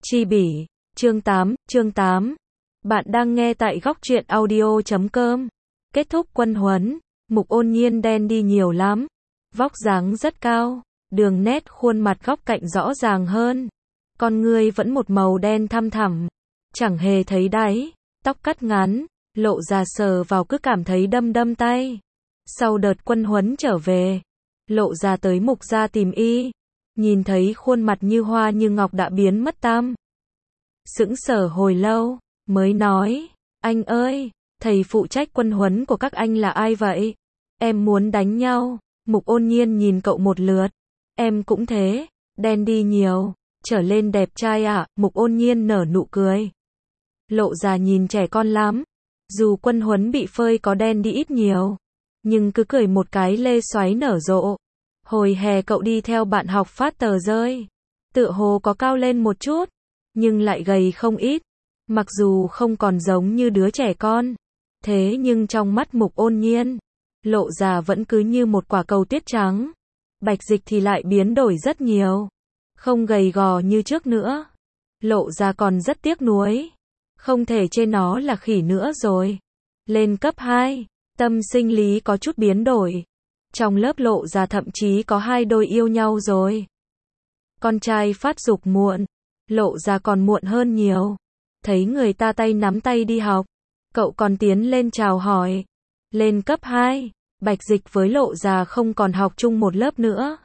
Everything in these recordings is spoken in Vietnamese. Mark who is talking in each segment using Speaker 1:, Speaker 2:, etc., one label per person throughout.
Speaker 1: Chi bỉ, chương 8. Bạn đang nghe tại góc truyện audio.com. Kết thúc quân huấn, Mục Ôn Nhiên đen đi nhiều lắm. Vóc dáng rất cao, đường nét khuôn mặt góc cạnh rõ ràng hơn. Con ngươi vẫn một màu đen thăm thẳm, chẳng hề thấy đáy, tóc cắt ngắn, lộ ra sờ vào cứ cảm thấy đâm đâm tay. Sau đợt quân huấn trở về, lộ ra tới Mục gia tìm y. Nhìn thấy khuôn mặt như hoa như ngọc đã biến mất tăm. Sững sờ hồi lâu, mới nói, anh ơi, thầy phụ trách quân huấn của các anh là ai vậy? Em muốn đánh nhau. Mục Ôn Nhiên nhìn cậu một lượt. Em cũng thế, đen đi nhiều, trở lên đẹp trai ạ. Mục Ôn Nhiên nở nụ cười. Lộ ra nhìn trẻ con lắm. Dù quân huấn bị phơi có đen đi ít nhiều, nhưng cứ cười một cái lê xoáy nở rộ. Hồi hè cậu đi theo bạn học phát tờ rơi, tựa hồ có cao lên một chút, nhưng lại gầy không ít. Mặc dù không còn giống như đứa trẻ con, thế nhưng trong mắt Mục Ôn Nhiên, lộ ra vẫn cứ như một quả cầu tuyết trắng. Bạch Dịch thì lại biến đổi rất nhiều, không gầy gò như trước nữa. Lộ ra còn rất tiếc nuối, không thể chê nó là khỉ nữa rồi. Lên cấp 2, tâm sinh lý có chút biến đổi. Trong lớp Lộ ra thậm chí có 2 đôi yêu nhau rồi. Con trai phát dục muộn, Lộ ra còn muộn hơn nhiều. Thấy người ta tay nắm tay đi học, cậu còn tiến lên chào hỏi. Lên cấp 2, Bạch Dịch với Lộ ra không còn học chung một lớp nữa.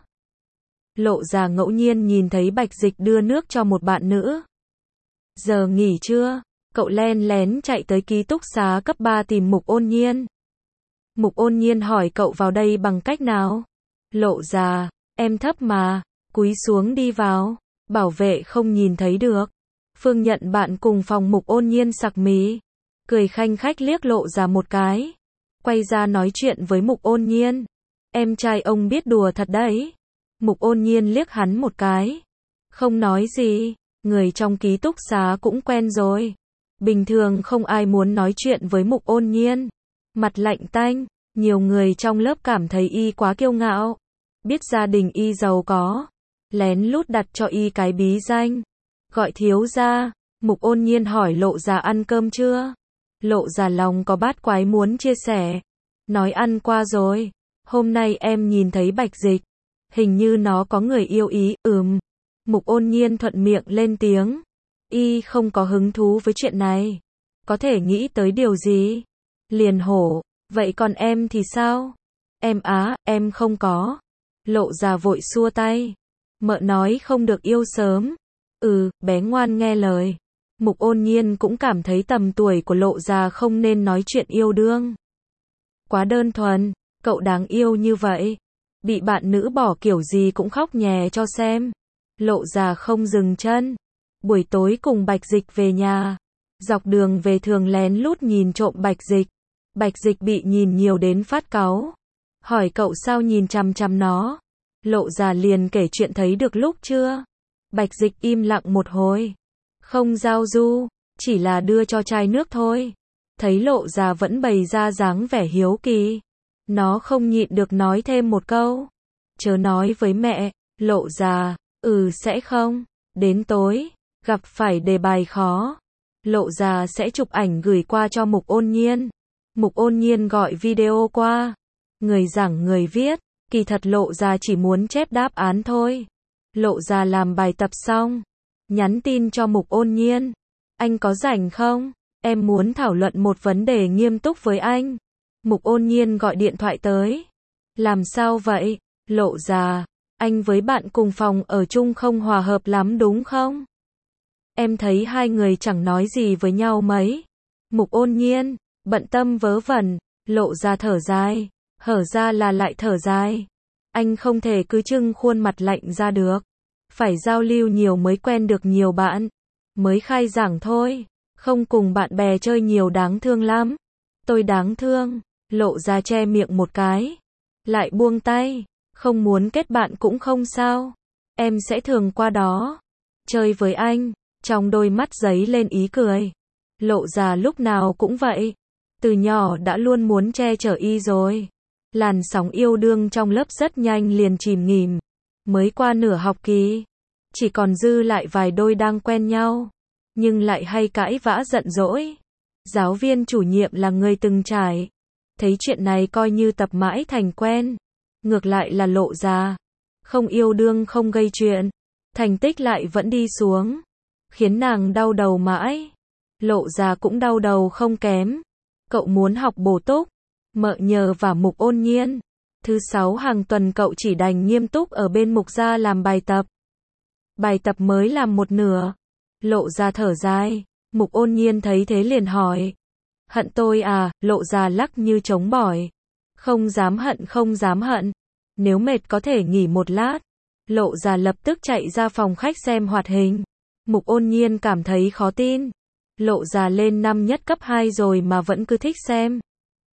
Speaker 1: Lộ ra ngẫu nhiên nhìn thấy Bạch Dịch đưa nước cho một bạn nữ. Giờ nghỉ trưa, cậu len lén chạy tới ký túc xá cấp 3 tìm Mục Ôn Nhiên. Mục Ôn Nhiên hỏi cậu vào đây bằng cách nào? Lộ ra, em thấp mà, cúi xuống đi vào, bảo vệ không nhìn thấy được. Phương Nhận bạn cùng phòng Mục Ôn Nhiên sặc mí, cười khanh khách liếc Lộ ra một cái, quay ra nói chuyện với Mục Ôn Nhiên. Em trai ông biết đùa thật đấy. Mục Ôn Nhiên liếc hắn một cái, không nói gì, người trong ký túc xá cũng quen rồi. Bình thường không ai muốn nói chuyện với Mục Ôn Nhiên. Mặt lạnh tanh, nhiều người trong lớp cảm thấy y quá kiêu ngạo. Biết gia đình y giàu có, lén lút đặt cho y cái bí danh, gọi thiếu gia. Mục Ôn Nhiên hỏi Lộ ra ăn cơm chưa? Lộ ra lòng có bát quái muốn chia sẻ. Nói ăn qua rồi, hôm nay em nhìn thấy Bạch Dịch, hình như nó có người yêu ý. Mục Ôn Nhiên thuận miệng lên tiếng. Y không có hứng thú với chuyện này. Có thể nghĩ tới điều gì? Liền hổ, vậy còn em thì sao? Em không có. Lộ ra vội xua tay. Mợ nói không được yêu sớm. Bé ngoan nghe lời. Mục Ôn Nhiên cũng cảm thấy tầm tuổi của Lộ ra không nên nói chuyện yêu đương. Quá đơn thuần, cậu đáng yêu như vậy. Bị bạn nữ bỏ kiểu gì cũng khóc nhè cho xem. Lộ ra không dừng chân. Buổi tối cùng Bạch Dịch về nhà. Dọc đường về thường lén lút nhìn trộm Bạch Dịch. Bạch Dịch bị nhìn nhiều đến phát cáu. Hỏi cậu sao nhìn chằm chằm nó. Lộ ra liền kể chuyện thấy được lúc chưa. Bạch Dịch im lặng một hồi. Không giao du, chỉ là đưa cho chai nước thôi. Thấy Lộ ra vẫn bày ra dáng vẻ hiếu kỳ. Nó không nhịn được nói thêm một câu. Chớ nói với mẹ. Lộ ra, sẽ không. Đến tối, gặp phải đề bài khó, Lộ ra sẽ chụp ảnh gửi qua cho Mục Ôn Nhiên. Mục Ôn Nhiên gọi video qua. Người giảng người viết, kỳ thật Lộ ra chỉ muốn chép đáp án thôi. Lộ ra làm bài tập xong, nhắn tin cho Mục Ôn Nhiên. Anh có rảnh không? Em muốn thảo luận một vấn đề nghiêm túc với anh. Mục Ôn Nhiên gọi điện thoại tới. Làm sao vậy? Lộ ra, anh với bạn cùng phòng ở chung không hòa hợp lắm đúng không? Em thấy hai người chẳng nói gì với nhau mấy. Mục Ôn Nhiên, bận tâm vớ vẩn. Lộ ra thở dài, hở ra là lại thở dài. Anh không thể cứ trưng khuôn mặt lạnh ra được. Phải giao lưu nhiều mới quen được nhiều bạn. Mới khai giảng thôi, không cùng bạn bè chơi nhiều đáng thương lắm. Tôi đáng thương. Lộ ra che miệng một cái, lại buông tay. Không muốn kết bạn cũng không sao. Em sẽ thường qua đó chơi với anh. Trong đôi mắt giấy lên ý cười. Lộ ra lúc nào cũng vậy. Từ nhỏ đã luôn muốn che chở y rồi. Làn sóng yêu đương trong lớp rất nhanh liền chìm nghỉm. Mới qua nửa học kỳ, chỉ còn dư lại vài đôi đang quen nhau, nhưng lại hay cãi vã giận dỗi. Giáo viên chủ nhiệm là người từng trải, thấy chuyện này coi như tập mãi thành quen. Ngược lại là Lộ Già, không yêu đương không gây chuyện, thành tích lại vẫn đi xuống, khiến nàng đau đầu mãi. Lộ Già cũng đau đầu không kém. Cậu muốn học bổ túc, mợ nhờ và Mục Ôn Nhiên. Thứ 6 hàng tuần cậu chỉ đành nghiêm túc ở bên Mục gia làm bài tập. Bài tập mới làm một nửa. Lộ Già thở dài. Mục Ôn Nhiên thấy thế liền hỏi. Hận tôi à? Lộ Già lắc như trống bỏi. Không dám hận, không dám hận. Nếu mệt có thể nghỉ một lát. Lộ Già lập tức chạy ra phòng khách xem hoạt hình. Mục Ôn Nhiên cảm thấy khó tin. Lộ Già lên năm nhất cấp 2 rồi mà vẫn cứ thích xem.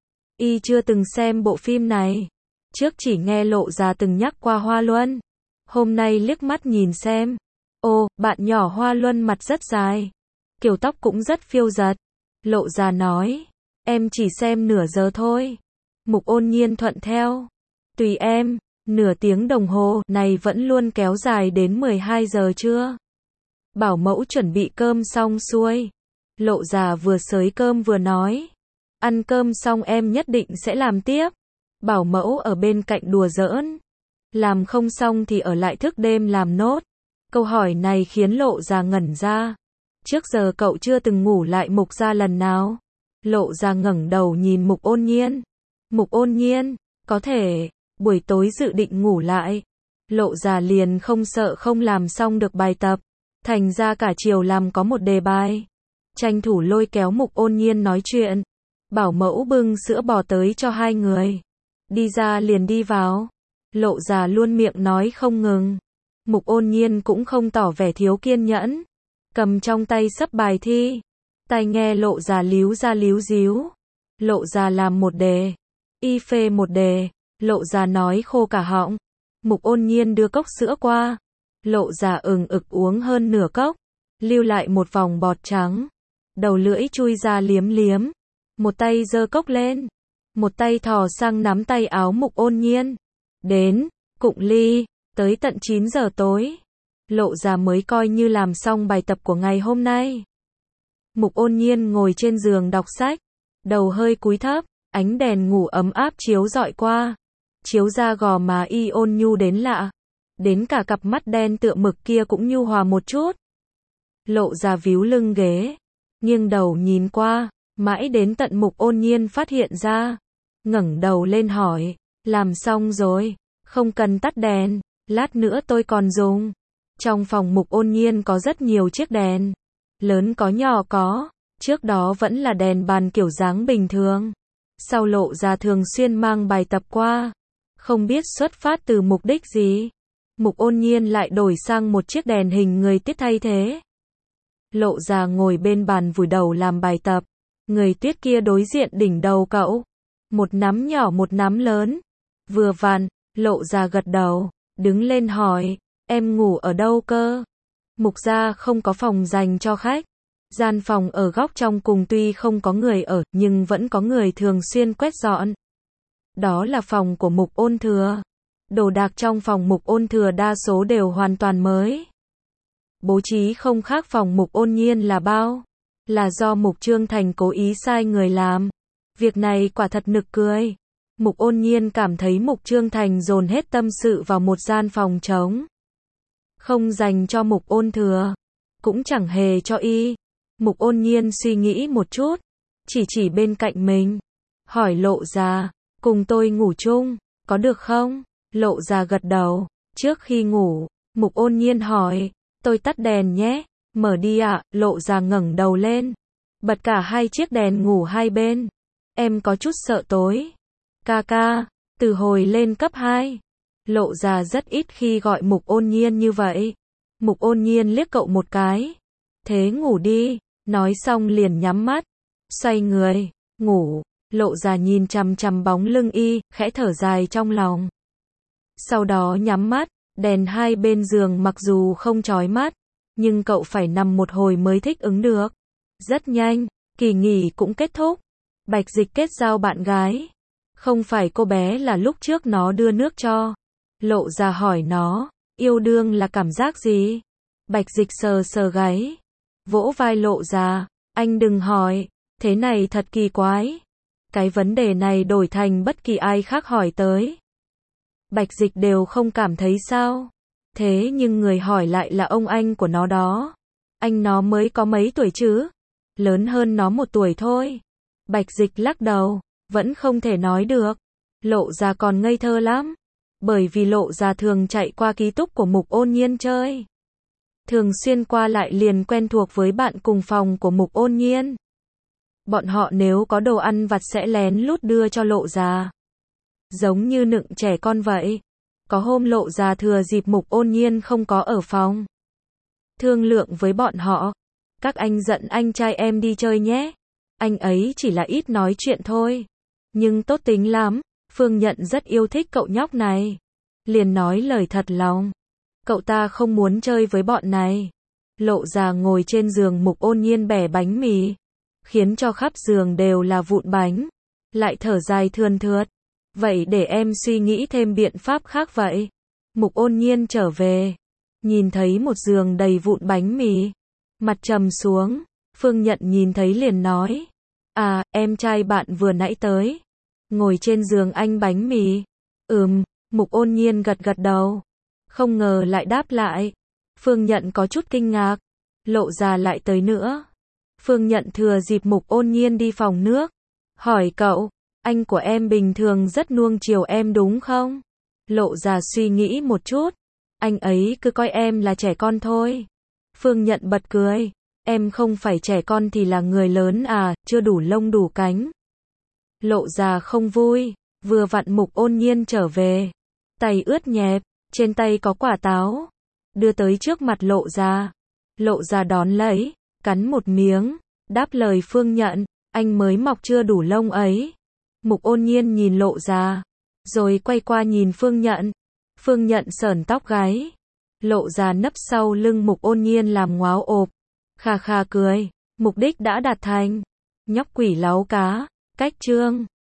Speaker 1: Y chưa từng xem bộ phim này. Trước chỉ nghe Lộ Già từng nhắc qua Hoa Luân. Hôm nay liếc mắt nhìn xem. Ô, bạn nhỏ Hoa Luân mặt rất dài. Kiểu tóc cũng rất phiêu dật. Lộ Già nói. Em chỉ xem nửa giờ thôi. Mục Ôn Nhiên thuận theo. Tùy em. Nửa tiếng đồng hồ này vẫn luôn kéo dài đến 12 giờ chưa? Bảo mẫu chuẩn bị cơm xong xuôi. Lộ Già vừa xới cơm vừa nói. Ăn cơm xong em nhất định sẽ làm tiếp. Bảo mẫu ở bên cạnh đùa giỡn. Làm không xong thì ở lại thức đêm làm nốt. Câu hỏi này khiến Lộ Già ngẩn ra. Trước giờ cậu chưa từng ngủ lại Mục gia lần nào. Lộ Già ngẩng đầu nhìn Mục Ôn Nhiên. Mục Ôn Nhiên, có thể, buổi tối dự định ngủ lại. Lộ Già liền không sợ không làm xong được bài tập. Thành ra cả chiều làm có một đề bài. Tranh thủ lôi kéo Mục Ôn Nhiên nói chuyện. Bảo mẫu bưng sữa bò tới cho hai người. Đi ra liền đi vào. Lộ Già luôn miệng nói không ngừng. Mục Ôn Nhiên cũng không tỏ vẻ thiếu kiên nhẫn. Cầm trong tay sấp bài thi. Tai nghe Lộ Già líu ra líu díu. Lộ Già làm một đề. Y phê một đề. Lộ Già nói khô cả họng. Mục Ôn Nhiên đưa cốc sữa qua. Lộ Già ực uống hơn nửa cốc. Lưu lại một vòng bọt trắng. Đầu lưỡi chui ra liếm liếm. Một tay giơ cốc lên. Một tay thò sang nắm tay áo Mục Ôn Nhiên. Đến, cụng ly, tới tận 9 giờ tối. Lộ Già mới coi như làm xong bài tập của ngày hôm nay. Mục Ôn Nhiên ngồi trên giường đọc sách. Đầu hơi cúi thấp, ánh đèn ngủ ấm áp chiếu rọi qua. Chiếu ra gò má y ôn nhu đến lạ. Đến cả cặp mắt đen tựa mực kia cũng nhu hòa một chút. Lộ Già víu lưng ghế. Nghiêng đầu nhìn qua. Mãi đến tận Mục Ôn Nhiên phát hiện ra. Ngẩng đầu lên hỏi. Làm xong rồi. Không cần tắt đèn. Lát nữa tôi còn dùng. Trong phòng Mục Ôn Nhiên có rất nhiều chiếc đèn. Lớn có nhỏ có. Trước đó vẫn là đèn bàn kiểu dáng bình thường. Sau Lộ Già thường xuyên mang bài tập qua. Không biết xuất phát từ mục đích gì. Mục Ôn Nhiên lại đổi sang một chiếc đèn hình người Tuyết thay thế. Lộ Già ngồi bên bàn vùi đầu làm bài tập. Người Tuyết kia đối diện đỉnh đầu cậu. Một nắm nhỏ một nắm lớn. Vừa vặn, Lộ Già gật đầu, đứng lên hỏi, em ngủ ở đâu cơ? Mục gia không có phòng dành cho khách. Gian phòng ở góc trong cùng tuy không có người ở, nhưng vẫn có người thường xuyên quét dọn. Đó là phòng của Mục Ôn Thừa. Đồ đạc trong phòng Mục Ôn Thừa đa số đều hoàn toàn mới. Bố trí không khác phòng Mục Ôn Nhiên là bao. Là do Mục Trương Thành cố ý sai người làm. Việc này quả thật nực cười. Mục Ôn Nhiên cảm thấy Mục Trương Thành dồn hết tâm sự vào một gian phòng trống. Không dành cho Mục Ôn Thừa. Cũng chẳng hề cho y. Mục Ôn Nhiên suy nghĩ một chút. Chỉ bên cạnh mình. Hỏi Lộ Già. Cùng tôi ngủ chung. Có được không? Lộ Già gật đầu. Trước khi ngủ. Mục Ôn Nhiên hỏi. Tôi tắt đèn nhé. Mở đi ạ. Lộ Già ngẩng đầu lên. Bật cả hai chiếc đèn ngủ hai bên. Em có chút sợ tối. Ca, từ hồi lên cấp 2. Lộ Già rất ít khi gọi Mục Ôn Nhiên như vậy. Mục Ôn Nhiên liếc cậu một cái. Thế ngủ đi. Nói xong liền nhắm mắt. Xoay người. Ngủ. Lộ Già nhìn chằm chằm bóng lưng y, khẽ thở dài trong lòng. Sau đó nhắm mắt. Đèn hai bên giường mặc dù không chói mắt. Nhưng cậu phải nằm một hồi mới thích ứng được. Rất nhanh. Kỳ nghỉ cũng kết thúc. Bạch Dịch kết giao bạn gái. Không phải cô bé là lúc trước nó đưa nước cho. Lộ Già hỏi nó, yêu đương là cảm giác gì? Bạch Dịch sờ sờ gáy, vỗ vai Lộ Già, anh đừng hỏi, thế này thật kỳ quái. Cái vấn đề này đổi thành bất kỳ ai khác hỏi tới. Bạch Dịch đều không cảm thấy sao. Thế nhưng người hỏi lại là ông anh của nó đó. Anh nó mới có mấy tuổi chứ? Lớn hơn nó 1 tuổi thôi. Bạch Dịch lắc đầu, vẫn không thể nói được. Lộ Già còn ngây thơ lắm. Bởi vì Lộ Già thường chạy qua ký túc của Mục Ôn Nhiên chơi. Thường xuyên qua lại liền quen thuộc với bạn cùng phòng của Mục Ôn Nhiên. Bọn họ nếu có đồ ăn vặt sẽ lén lút đưa cho Lộ Già. Giống như nựng trẻ con vậy. Có hôm Lộ Già thừa dịp Mục Ôn Nhiên không có ở phòng. Thương lượng với bọn họ. Các anh dẫn anh trai em đi chơi nhé. Anh ấy chỉ là ít nói chuyện thôi. Nhưng tốt tính lắm. Phương Nhận rất yêu thích cậu nhóc này. Liền nói lời thật lòng. Cậu ta không muốn chơi với bọn này. Lộ Già ngồi trên giường Mục Ôn Nhiên bẻ bánh mì. Khiến cho khắp giường đều là vụn bánh. Lại thở dài thườn thượt. Vậy để em suy nghĩ thêm biện pháp khác vậy. Mục Ôn Nhiên trở về. Nhìn thấy một giường đầy vụn bánh mì. Mặt trầm xuống. Phương Nhận nhìn thấy liền nói. À, em trai bạn vừa nãy tới. Ngồi trên giường anh bánh mì. Mục Ôn Nhiên gật gật đầu. Không ngờ lại đáp lại. Phương Nhận có chút kinh ngạc. Lộ Già lại tới nữa. Phương Nhận thừa dịp Mục Ôn Nhiên đi phòng nước. Hỏi cậu, anh của em bình thường rất nuông chiều em đúng không? Lộ Già suy nghĩ một chút. Anh ấy cứ coi em là trẻ con thôi. Phương Nhận bật cười. Em không phải trẻ con thì là người lớn à, chưa đủ lông đủ cánh. Lộ Già không vui. Vừa vặn Mục Ôn Nhiên trở về. Tay ướt nhẹp. Trên tay có quả táo. Đưa tới trước mặt Lộ Già. Lộ Già đón lấy. Cắn một miếng. Đáp lời Phương Nhận. Anh mới mọc chưa đủ lông ấy. Mục Ôn Nhiên nhìn Lộ Già. Rồi quay qua nhìn Phương Nhận. Phương Nhận sởn tóc gáy. Lộ Già nấp sau lưng Mục Ôn Nhiên làm ngoáo ộp. Khà khà cười. Mục đích đã đạt thành. Nhóc quỷ láu cá. Cách chương